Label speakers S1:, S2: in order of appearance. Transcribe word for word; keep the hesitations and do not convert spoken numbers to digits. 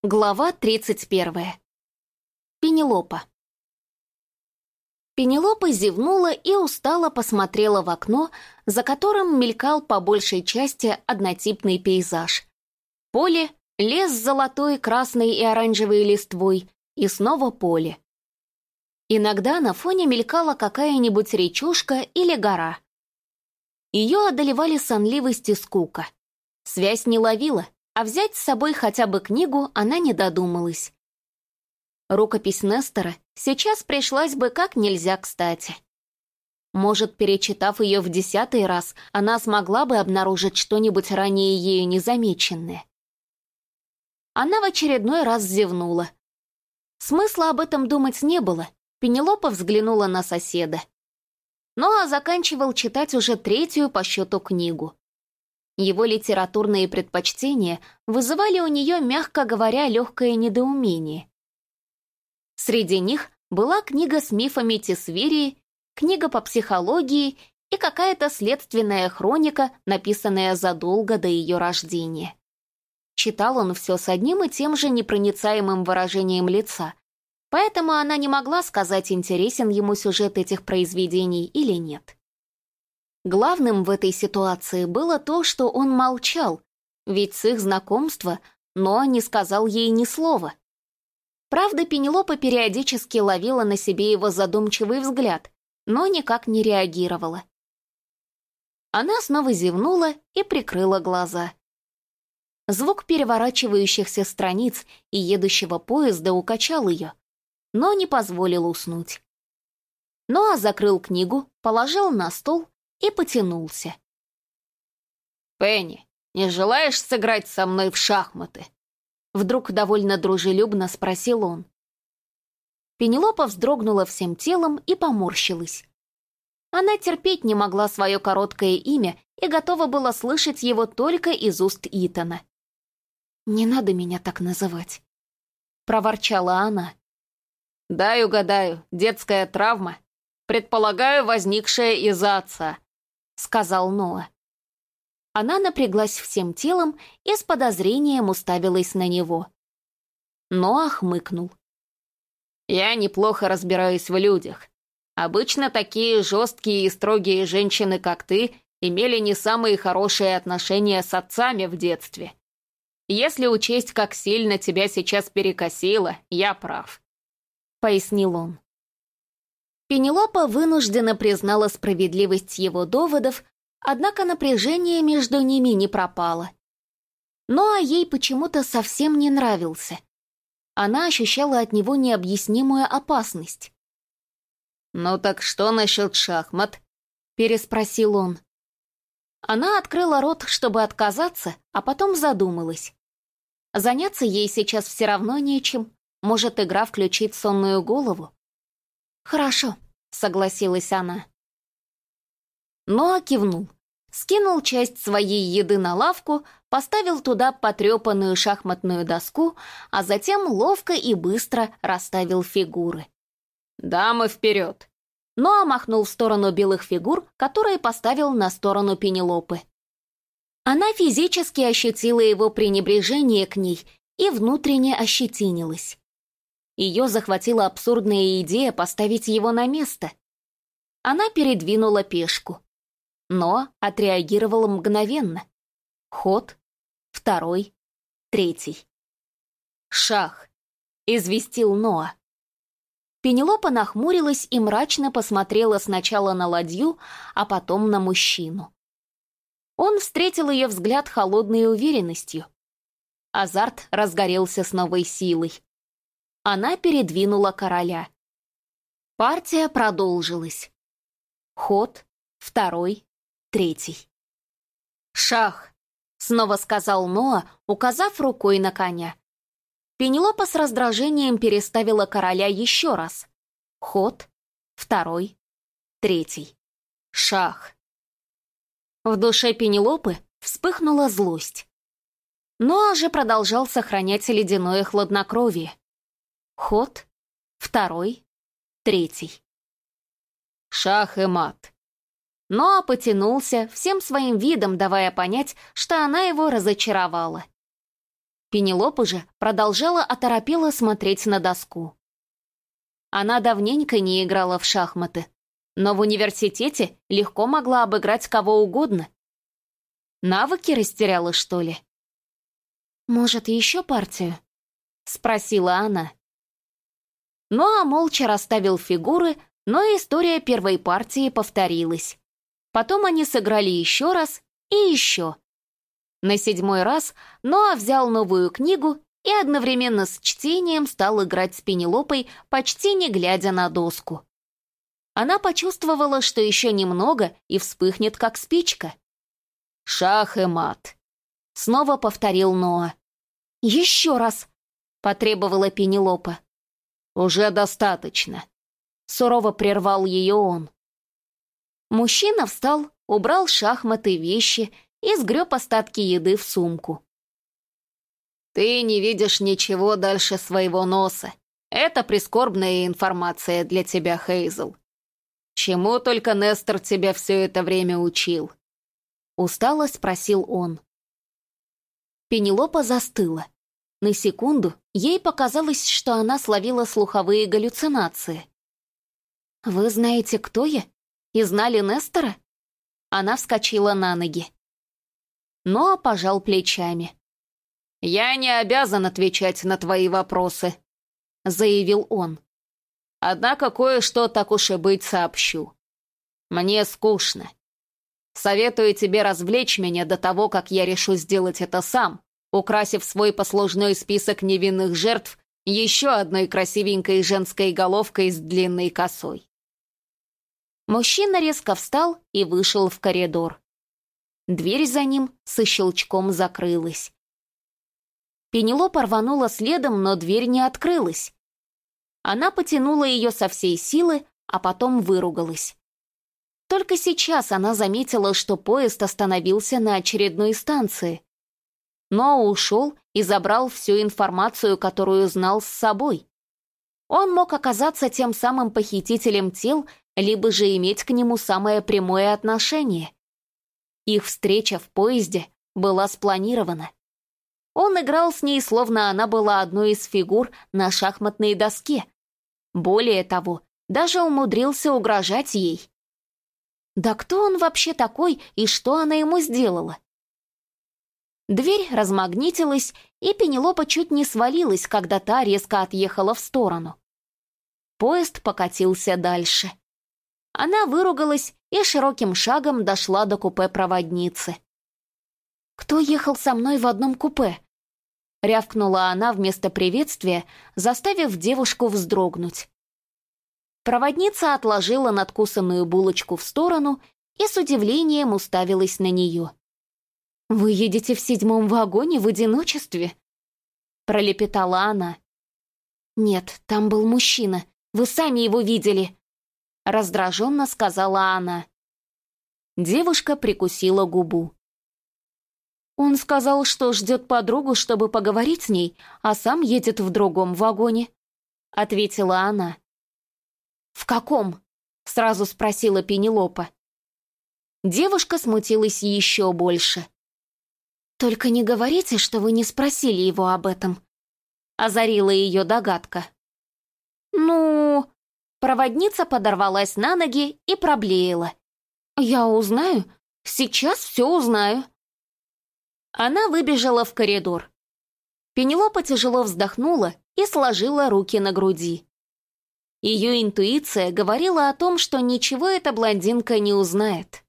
S1: Глава тридцать первая. Пенелопа. Пенелопа зевнула и устало посмотрела в окно, за которым мелькал по большей части однотипный пейзаж. Поле, лес с золотой, красной и оранжевой листвой, и снова поле. Иногда на фоне мелькала какая-нибудь речушка или гора. Ее одолевали сонливость и скука. Связь не ловила, а взять с собой хотя бы книгу она не додумалась. Рукопись Нестора сейчас пришлась бы как нельзя кстати. Может, перечитав ее в десятый раз, она смогла бы обнаружить что-нибудь ранее ею незамеченное. Она в очередной раз зевнула. Смысла об этом думать не было. Пенелопа взглянула на соседа. Ноа заканчивал читать уже третью по счету книгу. Его литературные предпочтения вызывали у нее, мягко говоря, легкое недоумение. Среди них была книга с мифами Тисверии, книга по психологии и какая-то следственная хроника, написанная задолго до ее рождения. Читал он все с одним и тем же непроницаемым выражением лица, поэтому она не могла сказать, интересен ему сюжет этих произведений или нет. Главным в этой ситуации было то, что он молчал, ведь с их знакомства Ноа не сказал ей ни слова. Правда, Пенелопа периодически ловила на себе его задумчивый взгляд, но никак не реагировала. Она снова зевнула и прикрыла глаза. Звук переворачивающихся страниц и едущего поезда укачал ее, но не позволил уснуть. Ноа закрыл книгу, положил на стол и потянулся. «Пенни, не желаешь сыграть со мной в шахматы?» Вдруг довольно дружелюбно спросил он. Пенелопа вздрогнула всем телом и поморщилась. Она терпеть не могла свое короткое имя и готова была слышать его только из уст Итана. «Не надо меня так называть», — проворчала она. «Дай угадаю, детская травма, предполагаю, возникшая из-за отца», — сказал Ноа. Она напряглась всем телом и с подозрением уставилась на него. Ноа хмыкнул. «Я неплохо разбираюсь в людях. Обычно такие жесткие и строгие женщины, как ты, имели не самые хорошие отношения с отцами в детстве. Если учесть, как сильно тебя сейчас перекосило, я прав», — пояснил он. Пенелопа вынужденно признала справедливость его доводов, однако напряжение между ними не пропало. Но ей почему-то совсем не нравился. Она ощущала от него необъяснимую опасность. «Ну так что насчет шахмат?» — переспросил он. Она открыла рот, чтобы отказаться, а потом задумалась. Заняться ей сейчас все равно нечем. Может, игра включит сонную голову? «Хорошо», — согласилась она. Ноа кивнул, скинул часть своей еды на лавку, поставил туда потрепанную шахматную доску, а затем ловко и быстро расставил фигуры. «Дамы, вперед!» Ноа махнул в сторону белых фигур, которые поставил на сторону Пенелопы. Она физически ощутила его пренебрежение к ней и внутренне ощетинилась. Ее захватила абсурдная идея поставить его на место. Она передвинула пешку, но отреагировала мгновенно. Ход, второй, третий. «Шах!» — известил Ноа. Пенелопа нахмурилась и мрачно посмотрела сначала на ладью, а потом на мужчину. Он встретил ее взгляд холодной уверенностью. Азарт разгорелся с новой силой. Она передвинула короля. Партия продолжилась. Ход, второй, третий. «Шах!» — снова сказал Ноа, указав рукой на коня. Пенелопа с раздражением переставила короля еще раз. Ход, второй, третий. Шах. В душе Пенелопы вспыхнула злость. Ноа же продолжал сохранять ледяное хладнокровие. Ход, второй, третий. Шах и мат. Ноа потянулся, всем своим видом давая понять, что она его разочаровала. Пенелопа же продолжала оторопело смотреть на доску. Она давненько не играла в шахматы, но в университете легко могла обыграть кого угодно. Навыки растеряла, что ли? «Может, еще партию?» — спросила она. Ну а молча расставил фигуры, но история первой партии повторилась. Потом они сыграли еще раз и еще. На седьмой раз Ноа взял новую книгу и одновременно с чтением стал играть с Пенелопой, почти не глядя на доску. Она почувствовала, что еще немного и вспыхнет, как спичка. «Шах и мат», — снова повторил Ноа. «Еще раз», — потребовала Пенелопа. «Уже достаточно», — сурово прервал ее он. Мужчина встал, убрал шахматы, вещи и сгреб остатки еды в сумку. «Ты не видишь ничего дальше своего носа. Это прискорбная информация для тебя, Хейзел. Чему только Нестор тебя все это время учил?» Устало спросил он. Пенелопа застыла. На секунду ей показалось, что она словила слуховые галлюцинации. «Вы знаете, кто я? И знали Нестора?» Она вскочила на ноги. Ноа пожал плечами. «Я не обязан отвечать на твои вопросы», — заявил он. «Однако кое-что, так уж и быть, сообщу. Мне скучно. Советую тебе развлечь меня до того, как я решу сделать это сам, украсив свой послужной список невинных жертв еще одной красивенькой женской головкой с длинной косой». Мужчина резко встал и вышел в коридор. Дверь за ним со щелчком закрылась. Пенелопа рванула следом, но дверь не открылась. Она потянула ее со всей силы, а потом выругалась. Только сейчас она заметила, что поезд остановился на очередной станции. Но ушел и забрал всю информацию, которую знал с собой. Он мог оказаться тем самым похитителем тел, либо же иметь к нему самое прямое отношение. Их встреча в поезде была спланирована. Он играл с ней, словно она была одной из фигур на шахматной доске. Более того, даже умудрился угрожать ей. Да кто он вообще такой и что она ему сделала? Дверь размагнитилась, и Пенелопа чуть не свалилась, когда та резко отъехала в сторону. Поезд покатился дальше. Она выругалась и широким шагом дошла до купе проводницы. «Кто ехал со мной в одном купе?» — рявкнула она вместо приветствия, заставив девушку вздрогнуть. Проводница отложила надкусанную булочку в сторону и с удивлением уставилась на нее. «Вы едете в седьмом вагоне в одиночестве?» — пролепетала она. «Нет, там был мужчина. Вы сами его видели!» — раздраженно сказала она. Девушка прикусила губу. «Он сказал, что ждет подругу, чтобы поговорить с ней, а сам едет в другом вагоне», — ответила она. «В каком?» — сразу спросила Пенелопа. Девушка смутилась еще больше. «Только не говорите, что вы не спросили его об этом», — озарила ее догадка. «Ну...» Проводница подорвалась на ноги и проблеяла. «Я узнаю. Сейчас все узнаю». Она выбежала в коридор. Пенелопа тяжело вздохнула и сложила руки на груди. Ее интуиция говорила о том, что ничего эта блондинка не узнает.